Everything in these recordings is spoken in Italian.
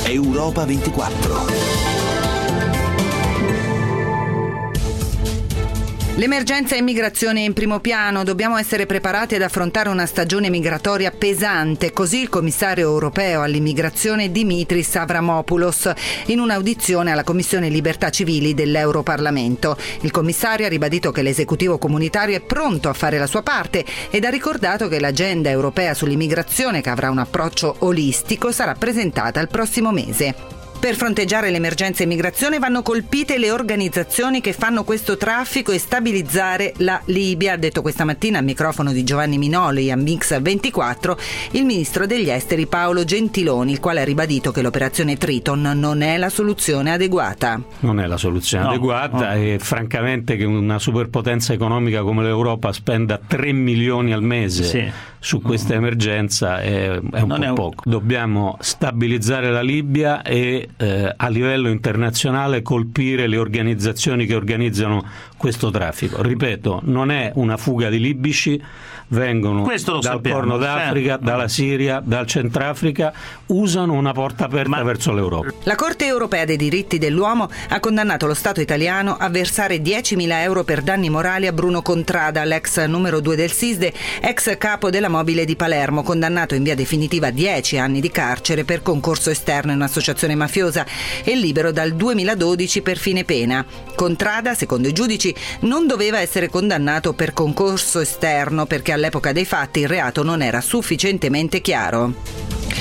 Europa 24. L'emergenza immigrazione è in primo piano, dobbiamo essere preparati ad affrontare una stagione migratoria pesante, così il commissario europeo all'immigrazione Dimitris Avramopoulos in un'audizione alla Commissione Libertà Civili dell'Europarlamento. Il commissario ha ribadito che l'esecutivo comunitario è pronto a fare la sua parte ed ha ricordato che l'agenda europea sull'immigrazione, che avrà un approccio olistico, sarà presentata il prossimo mese. Per fronteggiare l'emergenza immigrazione vanno colpite le organizzazioni che fanno questo traffico e stabilizzare la Libia, ha detto questa mattina al microfono di Giovanni Minoli a Mix 24 il ministro degli esteri Paolo Gentiloni, il quale ha ribadito che l'operazione Triton non è la soluzione adeguata. Non è la soluzione adeguata e francamente che una superpotenza economica come l'Europa spenda 3 milioni al mese su questa emergenza è un po' poco. Dobbiamo stabilizzare la Libia e a livello internazionale colpire le organizzazioni che organizzano questo traffico. Ripeto, non è una fuga di libici, vengono dal Corno d'Africa, dalla Siria, dal Centrafrica, usano una porta aperta verso l'Europa. La Corte europea dei diritti dell'uomo ha condannato lo Stato italiano a versare 10.000 euro per danni morali a Bruno Contrada, l'ex numero 2 del SISDE, ex capo della Mobile di Palermo, condannato in via definitiva a 10 anni di carcere per concorso esterno in un'associazione mafiosa e libero dal 2012 per fine pena. Contrada, secondo i giudici, non doveva essere condannato per concorso esterno perché all'epoca dei fatti il reato non era sufficientemente chiaro.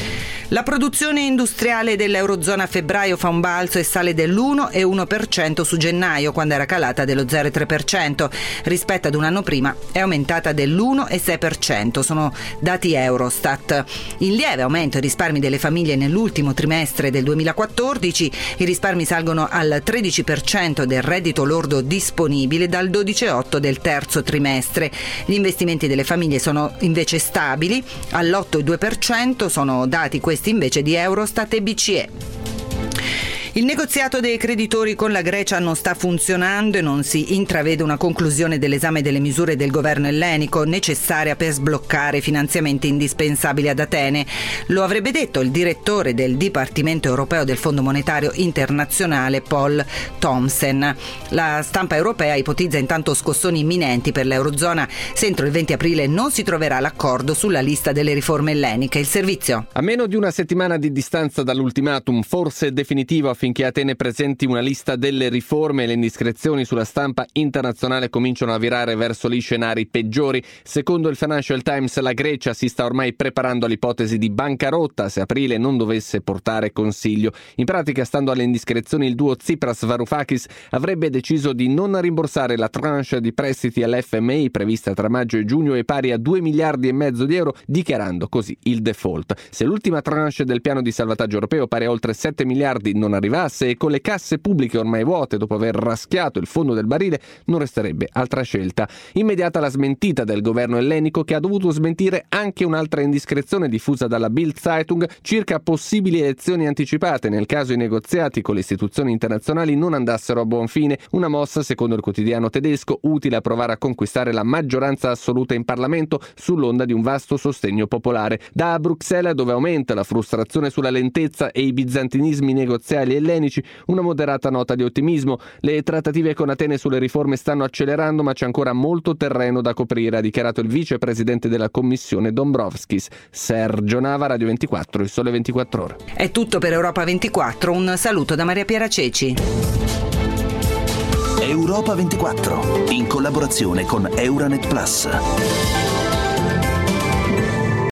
La produzione industriale dell'Eurozona a febbraio fa un balzo e sale dell'1,1% su gennaio, quando era calata dello 0,3%. Rispetto ad un anno prima è aumentata dell'1,6%. Sono dati Eurostat. In lieve aumento i risparmi delle famiglie nell'ultimo trimestre del 2014. I risparmi salgono al 13% del reddito lordo disponibile dal 12,8% del terzo trimestre. Gli investimenti delle famiglie sono invece stabili all'8,2%. Sono dati questi invece di Eurostat e BCE. Il negoziato dei creditori con la Grecia non sta funzionando e non si intravede una conclusione dell'esame delle misure del governo ellenico necessaria per sbloccare finanziamenti indispensabili ad Atene. Lo avrebbe detto il direttore del Dipartimento europeo del Fondo Monetario Internazionale Paul Thomsen. La stampa europea ipotizza intanto scossoni imminenti per l'Eurozona se entro il 20 aprile non si troverà l'accordo sulla lista delle riforme elleniche. Il servizio. A meno di una settimana di distanza dall'ultimatum, forse definitivo, affinché Atene presenti una lista delle riforme, le indiscrezioni sulla stampa internazionale cominciano a virare verso gli scenari peggiori. Secondo il Financial Times, la Grecia si sta ormai preparando all'ipotesi di bancarotta se aprile non dovesse portare consiglio. In pratica, stando alle indiscrezioni, il duo Tsipras-Varoufakis avrebbe deciso di non rimborsare la tranche di prestiti all'FMI prevista tra maggio e giugno e pari a 2,5 miliardi di euro, dichiarando così il default. Se l'ultima tranche del piano di salvataggio europeo, pari a oltre 7 miliardi, non arrivasse e con le casse pubbliche ormai vuote dopo aver raschiato il fondo del barile, non resterebbe altra scelta. Immediata la smentita del governo ellenico, che ha dovuto smentire anche un'altra indiscrezione diffusa dalla Bild Zeitung circa possibili elezioni anticipate nel caso i negoziati con le istituzioni internazionali non andassero a buon fine, una mossa, secondo il quotidiano tedesco, utile a provare a conquistare la maggioranza assoluta in Parlamento sull'onda di un vasto sostegno popolare. Da Bruxelles, dove aumenta la frustrazione sulla lentezza e i bizantinismi negoziali ellenici, una moderata nota di ottimismo. Le trattative con Atene sulle riforme stanno accelerando, ma c'è ancora molto terreno da coprire, ha dichiarato il vicepresidente della Commissione Dombrovskis. Sergio Nava, Radio 24, Il Sole 24 Ore. È tutto per Europa 24. Un saluto da Maria Piera Ceci. Europa 24, in collaborazione con Euranet Plus.